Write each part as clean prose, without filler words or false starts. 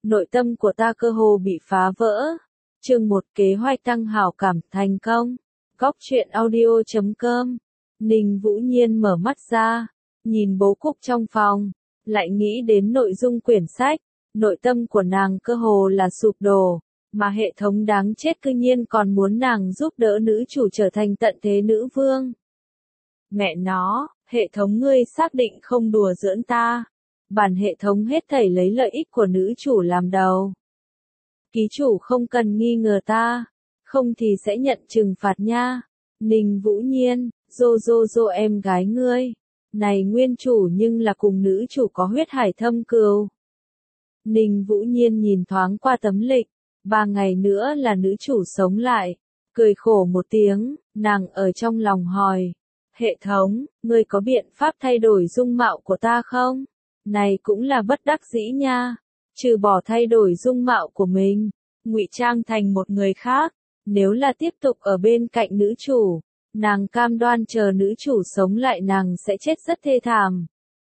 nội tâm của ta cơ hồ bị phá vỡ. Chương 1 kế hoạch tăng hảo cảm thành công. Góc truyện audio.com. Ninh Vũ Nhiên mở mắt ra, nhìn bố cục trong phòng, lại nghĩ đến nội dung quyển sách, nội tâm của nàng cơ hồ là sụp đổ, mà hệ thống đáng chết cư nhiên còn muốn nàng giúp đỡ nữ chủ trở thành tận thế nữ vương. Mẹ nó, hệ thống ngươi xác định không đùa giỡn ta. Bản hệ thống hết thảy lấy lợi ích của nữ chủ làm đầu. Ký chủ không cần nghi ngờ ta, không thì sẽ nhận trừng phạt nha. Ninh Vũ Nhiên, Dô em gái ngươi. Này nguyên chủ nhưng là cùng nữ chủ có huyết hải thâm cừu. Ninh Vũ Nhiên nhìn thoáng qua tấm lịch, 3 ngày nữa là nữ chủ sống lại. Cười khổ một tiếng, nàng ở trong lòng hỏi. Hệ thống, ngươi có biện pháp thay đổi dung mạo của ta không? Này cũng là bất đắc dĩ nha. Trừ bỏ thay đổi dung mạo của mình, ngụy trang thành một người khác. Nếu là tiếp tục ở bên cạnh nữ chủ, nàng cam đoan chờ nữ chủ sống lại nàng sẽ chết rất thê thảm.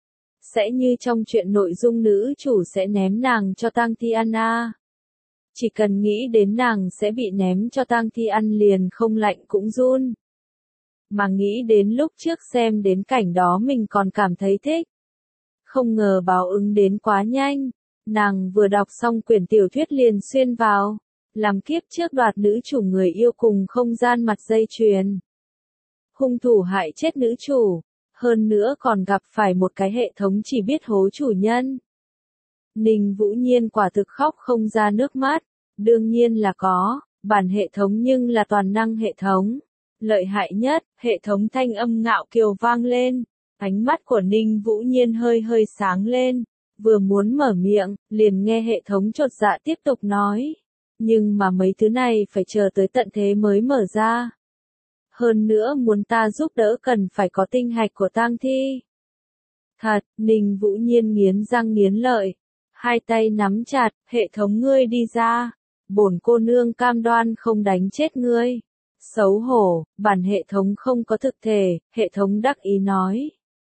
Sẽ như trong chuyện nội dung nữ chủ sẽ ném nàng cho Tang Thi ăn à. Chỉ cần nghĩ đến nàng sẽ bị ném cho Tang Thi ăn liền không lạnh cũng run. Mà nghĩ đến lúc trước xem đến cảnh đó mình còn cảm thấy thích. Không ngờ báo ứng đến quá nhanh, nàng vừa đọc xong quyển tiểu thuyết liền xuyên vào, làm kiếp trước đoạt nữ chủ người yêu cùng không gian mặt dây chuyền. Hung thủ hại chết nữ chủ, hơn nữa còn gặp phải một cái hệ thống chỉ biết hố chủ nhân. Ninh Vũ Nhiên quả thực khóc không ra nước mắt, đương nhiên là có, bản hệ thống nhưng là toàn năng hệ thống. Lợi hại nhất, hệ thống thanh âm ngạo kiều vang lên, ánh mắt của Ninh Vũ Nhiên hơi sáng lên, vừa muốn mở miệng, liền nghe hệ thống chột dạ tiếp tục nói. Nhưng mà mấy thứ này phải chờ tới tận thế mới mở ra. Hơn nữa muốn ta giúp đỡ cần phải có tinh hạch của tang thi. Thật, Ninh Vũ Nhiên nghiến răng nghiến lợi, hai tay nắm chặt, hệ thống ngươi đi ra, bổn cô nương cam đoan không đánh chết ngươi. Xấu hổ, bản hệ thống không có thực thể, hệ thống đắc ý nói.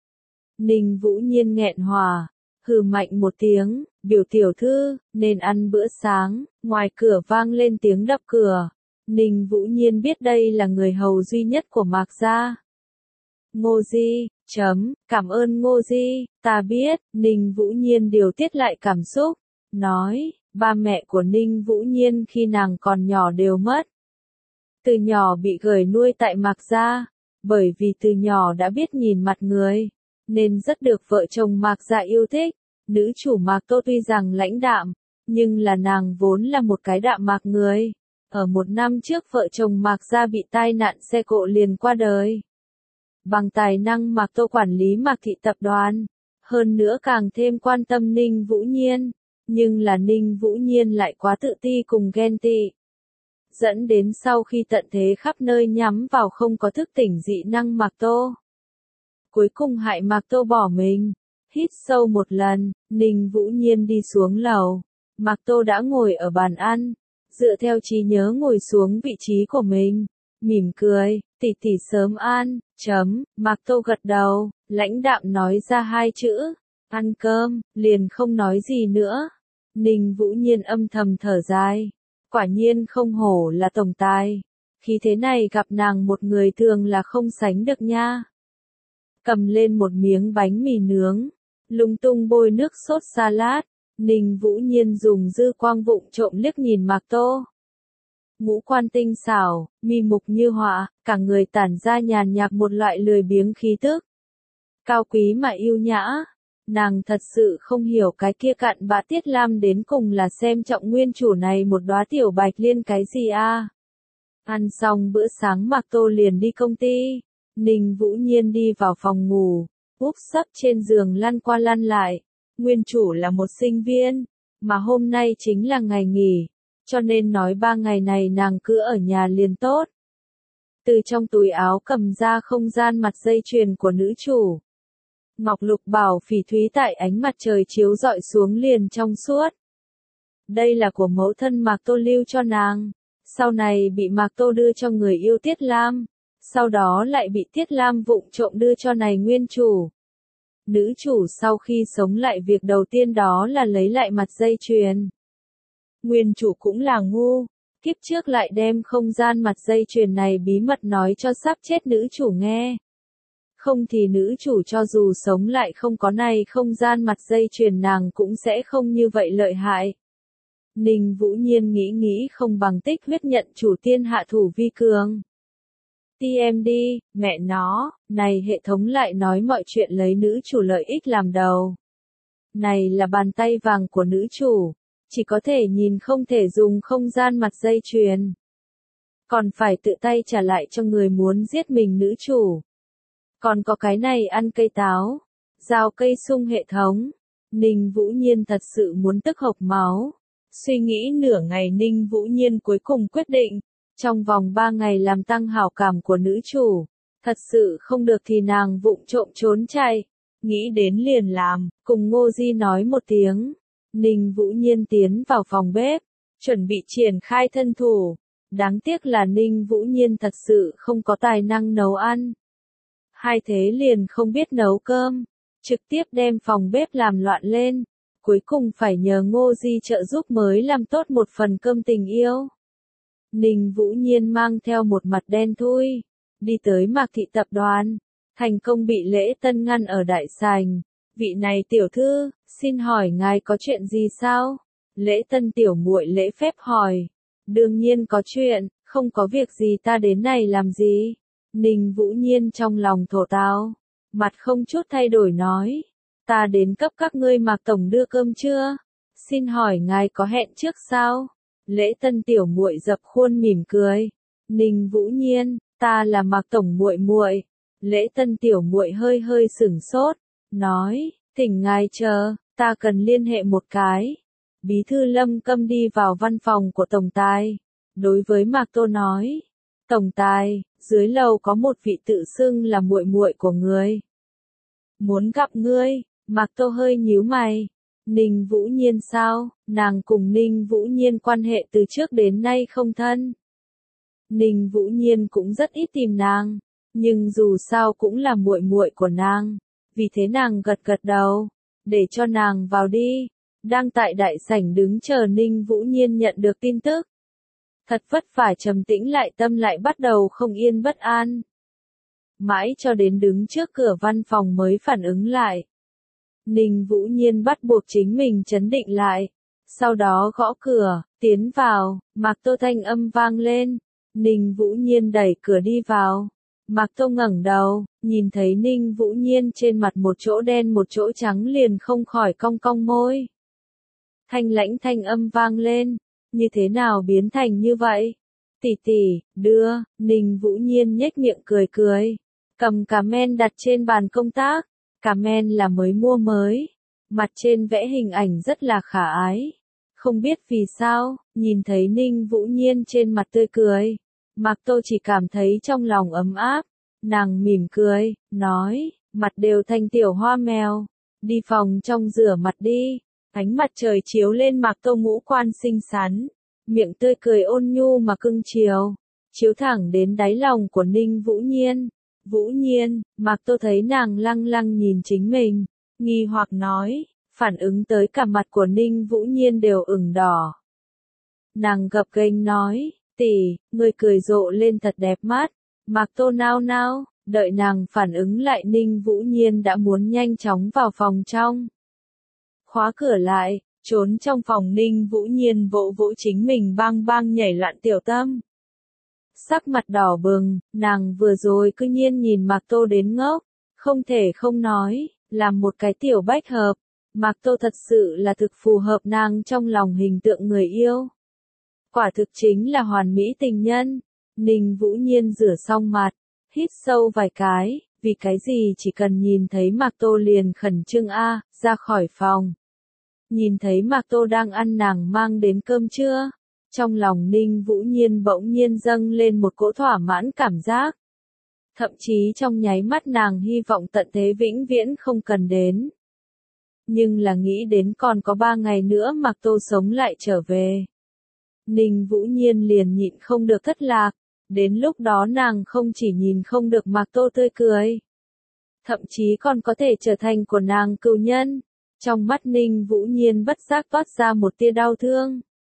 Ninh Vũ Nhiên nghẹn hòa, hừ mạnh một tiếng, biểu tiểu thư, nên ăn bữa sáng, ngoài cửa vang lên tiếng đập cửa. Ninh Vũ Nhiên biết đây là người hầu duy nhất của Mạc gia. Ngô Di, cảm ơn Ngô Di, ta biết, Ninh Vũ Nhiên điều tiết lại cảm xúc, nói, ba mẹ của Ninh Vũ Nhiên khi nàng còn nhỏ đều mất. Từ nhỏ bị gửi nuôi tại Mạc gia, bởi vì từ nhỏ đã biết nhìn mặt người, nên rất được vợ chồng Mạc gia yêu thích. Nữ chủ Mạc Tô tuy rằng lãnh đạm, nhưng là nàng vốn là một cái đạm mạc người. Ở 1 năm trước vợ chồng Mạc gia bị tai nạn xe cộ liền qua đời. Bằng tài năng Mạc Tô quản lý Mạc thị tập đoàn, hơn nữa càng thêm quan tâm Ninh Vũ Nhiên, nhưng là Ninh Vũ Nhiên lại quá tự ti cùng ghen tị. Dẫn đến sau khi tận thế khắp nơi nhắm vào không có thức tỉnh dị năng Mạc Tô. Cuối cùng hại Mạc Tô bỏ mình. Hít sâu một lần, Ninh Vũ Nhiên đi xuống lầu. Mạc Tô đã ngồi ở bàn ăn, dựa theo trí nhớ ngồi xuống vị trí của mình, mỉm cười, tỷ tỷ sớm ăn, Mạc Tô gật đầu, lãnh đạm nói ra 2 chữ, ăn cơm, liền không nói gì nữa. Ninh Vũ Nhiên âm thầm thở dài, quả nhiên không hổ là tổng tài, khi thế này gặp nàng một người thường là không sánh được nha. Cầm lên một miếng bánh mì nướng, lung tung bôi nước sốt salad, Ninh Vũ Nhiên dùng dư quang vụng trộm liếc nhìn Mạc Tô. Ngũ quan tinh xảo, mi mục như họa, cả người tản ra nhàn nhạt một loại lười biếng khí tức. Cao quý mà yêu nhã, nàng thật sự không hiểu cái kia cặn bã Tiết Lam đến cùng là xem trọng nguyên chủ này một đóa tiểu bạch liên cái gì a. Ăn xong bữa sáng Mạc Tô liền đi công ty, Ninh Vũ Nhiên đi vào phòng ngủ, úp sấp trên giường lăn qua lăn lại. Nguyên chủ là một sinh viên, mà hôm nay chính là ngày nghỉ, cho nên nói 3 ngày này nàng cứ ở nhà liền tốt. Từ trong túi áo cầm ra không gian mặt dây chuyền của nữ chủ. Ngọc lục bảo phỉ thúy tại ánh mặt trời chiếu rọi xuống liền trong suốt. Đây là của mẫu thân Mạc Tô lưu cho nàng, sau này bị Mạc Tô đưa cho người yêu Tiết Lam, sau đó lại bị Tiết Lam vụng trộm đưa cho này nguyên chủ. Nữ chủ sau khi sống lại việc đầu tiên đó là lấy lại mặt dây chuyền. Nguyên chủ cũng là ngu, kiếp trước lại đem không gian mặt dây chuyền này bí mật nói cho sắp chết nữ chủ nghe. Không thì nữ chủ cho dù sống lại không có này không gian mặt dây chuyền nàng cũng sẽ không như vậy lợi hại. Ninh Vũ Nhiên nghĩ không bằng tích huyết nhận chủ tiên hạ thủ vi cường. TMD, mẹ nó, này hệ thống lại nói mọi chuyện lấy nữ chủ lợi ích làm đầu. Này là bàn tay vàng của nữ chủ, chỉ có thể nhìn không thể dùng không gian mặt dây chuyền. Còn phải tự tay trả lại cho người muốn giết mình nữ chủ. Còn có cái này ăn cây táo, rào cây sung hệ thống. Ninh Vũ Nhiên thật sự muốn tức hộc máu. Suy nghĩ nửa ngày Ninh Vũ Nhiên cuối cùng quyết định, trong vòng 3 ngày làm tăng hảo cảm của nữ chủ. Thật sự không được thì nàng vụng trộm trốn chạy. Nghĩ đến liền làm, cùng Ngô Di nói một tiếng. Ninh Vũ Nhiên tiến vào phòng bếp, chuẩn bị triển khai thân thủ. Đáng tiếc là Ninh Vũ Nhiên thật sự không có tài năng nấu ăn. Hai thế liền không biết nấu cơm, trực tiếp đem phòng bếp làm loạn lên. Cuối cùng phải nhờ Ngô Di trợ giúp mới làm tốt một phần cơm tình yêu. Ninh Vũ Nhiên mang theo một mặt đen thui, đi tới Mạc Thị tập đoàn, thành công bị Lễ Tân ngăn ở đại sảnh. Vị này tiểu thư, xin hỏi ngài có chuyện gì sao? Lễ Tân tiểu muội lễ phép hỏi. Đương nhiên có chuyện, không có việc gì ta đến này làm gì? Ninh Vũ Nhiên trong lòng thổ táo, mặt không chút thay đổi nói. Ta đến cấp các ngươi Mạc tổng đưa cơm chưa? Xin hỏi ngài có hẹn trước sao? Lễ Tân tiểu muội dập khuôn mỉm cười. Ninh Vũ Nhiên, ta là Mạc tổng muội muội. Lễ Tân tiểu muội hơi sửng sốt, nói, thỉnh ngài chờ, ta cần liên hệ một cái. Bí thư Lâm Câm đi vào văn phòng của tổng tài, đối với Mạc Tô nói, tổng tài, dưới lầu có một vị tự xưng là muội muội của người. Muốn gặp ngươi. Mạc Tô hơi nhíu mày. Ninh Vũ Nhiên sao? Nàng cùng Ninh Vũ Nhiên quan hệ từ trước đến nay không thân. Ninh Vũ Nhiên cũng rất ít tìm nàng, nhưng dù sao cũng là muội muội của nàng, vì thế nàng gật gật đầu, để cho nàng vào đi. Đang tại đại sảnh đứng chờ Ninh Vũ Nhiên nhận được tin tức. Thật vất vả trầm tĩnh lại tâm lại bắt đầu không yên bất an. Mãi cho đến đứng trước cửa văn phòng mới phản ứng lại. Ninh Vũ Nhiên bắt buộc chính mình trấn định lại. Sau đó gõ cửa, tiến vào, Mạc Tô thanh âm vang lên. Ninh Vũ Nhiên đẩy cửa đi vào. Mạc Tô ngẩng đầu, nhìn thấy Ninh Vũ Nhiên trên mặt một chỗ đen một chỗ trắng liền không khỏi cong cong môi. Thanh lãnh thanh âm vang lên, như thế nào biến thành như vậy? Tỷ tỷ, đưa, Ninh Vũ Nhiên nhếch miệng cười cười, cầm cà men đặt trên bàn công tác. Cà men là mới mua mới, mặt trên vẽ hình ảnh rất là khả ái. Không biết vì sao, nhìn thấy Ninh Vũ Nhiên trên mặt tươi cười, Mạc Tô chỉ cảm thấy trong lòng ấm áp. Nàng mỉm cười, nói, mặt đều thành tiểu hoa mèo, đi phòng trong rửa mặt đi. Ánh mặt trời chiếu lên Mạc Tô ngũ quan xinh xắn, miệng tươi cười ôn nhu mà cưng chiều, chiếu thẳng đến đáy lòng của Ninh Vũ Nhiên. Vũ Nhiên, Mạc Tô thấy nàng lăng lăng nhìn chính mình, nghi hoặc nói, phản ứng tới cả mặt của Ninh Vũ Nhiên đều ửng đỏ. Nàng gập ghềnh nói, tỷ, người cười rộ lên thật đẹp mắt. Mạc Tô nao nao, đợi nàng phản ứng lại Ninh Vũ Nhiên đã muốn nhanh chóng vào phòng trong. Khóa cửa lại, trốn trong phòng Ninh Vũ Nhiên vỗ vỗ chính mình bang bang nhảy loạn tiểu tâm. Sắc mặt đỏ bừng, nàng vừa rồi cứ nhiên nhìn Mạc Tô đến ngốc, không thể không nói, làm một cái tiểu bách hợp. Mạc Tô thật sự là thực phù hợp nàng trong lòng hình tượng người yêu. Quả thực chính là hoàn mỹ tình nhân. Ninh Vũ Nhiên rửa xong mặt, hít sâu vài cái, vì cái gì chỉ cần nhìn thấy Mạc Tô liền khẩn trương ra khỏi phòng. Nhìn thấy Mạc Tô đang ăn nàng mang đến cơm trưa. Trong lòng Ninh Vũ Nhiên bỗng nhiên dâng lên một cỗ thỏa mãn cảm giác. Thậm chí trong nháy mắt nàng hy vọng tận thế vĩnh viễn không cần đến. Nhưng là nghĩ đến còn có 3 ngày nữa Mạc Tô sống lại trở về. Ninh Vũ Nhiên liền nhịn không được thất lạc. Đến lúc đó nàng không chỉ nhìn không được Mạc Tô tươi cười, thậm chí còn có thể trở thành của nàng cừu nhân. Trong mắt Ninh Vũ Nhiên bất giác toát ra một tia đau thương.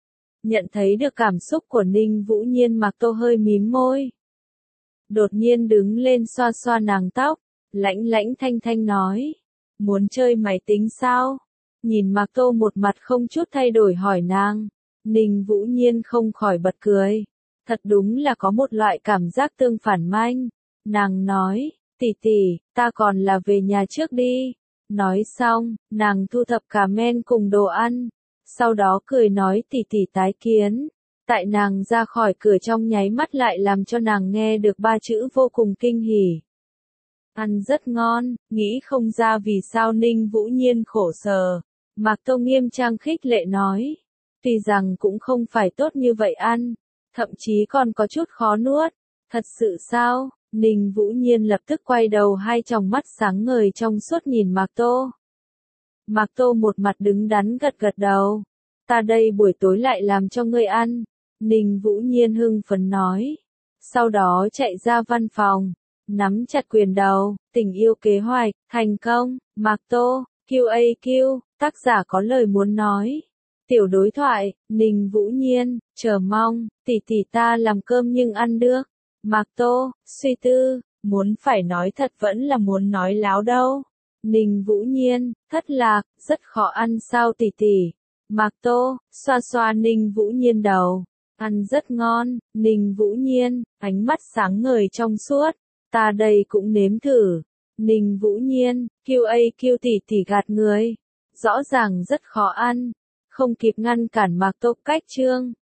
Nhận thấy được cảm xúc của Ninh Vũ Nhiên, Mạc Tô hơi mím môi. Đột nhiên đứng lên xoa xoa nàng tóc, lãnh lãnh thanh thanh nói. Muốn chơi máy tính sao? Nhìn Mạc Tô một mặt không chút thay đổi hỏi nàng. Ninh Vũ Nhiên không khỏi bật cười. Thật đúng là có một loại cảm giác tương phản manh. Nàng nói, tỷ tỷ, ta còn là về nhà trước đi. Nói xong, nàng thu thập cả men cùng đồ ăn. Sau đó cười nói tỷ tỷ tái kiến. Tại nàng ra khỏi cửa trong nháy mắt lại làm cho nàng nghe được ba chữ vô cùng kinh hỉ. Ăn rất ngon, nghĩ không ra vì sao Ninh Vũ Nhiên khổ sở. Mạc Tô nghiêm trang khích lệ nói. Tuy rằng cũng không phải tốt như vậy ăn, thậm chí còn có chút khó nuốt. Thật sự sao? Ninh Vũ Nhiên lập tức quay đầu, hai tròng mắt sáng ngời trong suốt nhìn Mạc Tô. Mạc Tô một mặt đứng đắn gật gật đầu. Ta đây buổi tối lại làm cho ngươi ăn. Ninh Vũ Nhiên hưng phấn nói. Sau đó chạy ra văn phòng, nắm chặt quyền đầu, tình yêu kế hoạch, thành công, Mạc Tô, QAQ, tác giả có lời muốn nói. Tiểu đối thoại, Ninh Vũ Nhiên, chờ mong, tỷ tỷ ta làm cơm nhưng ăn được. Mạc Tô, suy tư, muốn phải nói thật vẫn là muốn nói láo đâu. Ninh Vũ Nhiên, thất lạc, rất khó ăn sao tỷ tỷ. Mạc Tô, xoa xoa Ninh Vũ Nhiên đầu. Ăn rất ngon, Ninh Vũ Nhiên, ánh mắt sáng ngời trong suốt. Ta đây cũng nếm thử. Ninh Vũ Nhiên, QAQ tỷ tỷ gạt người. Rõ ràng rất khó ăn. Không kịp ngăn cản Mạc Tô cách chương.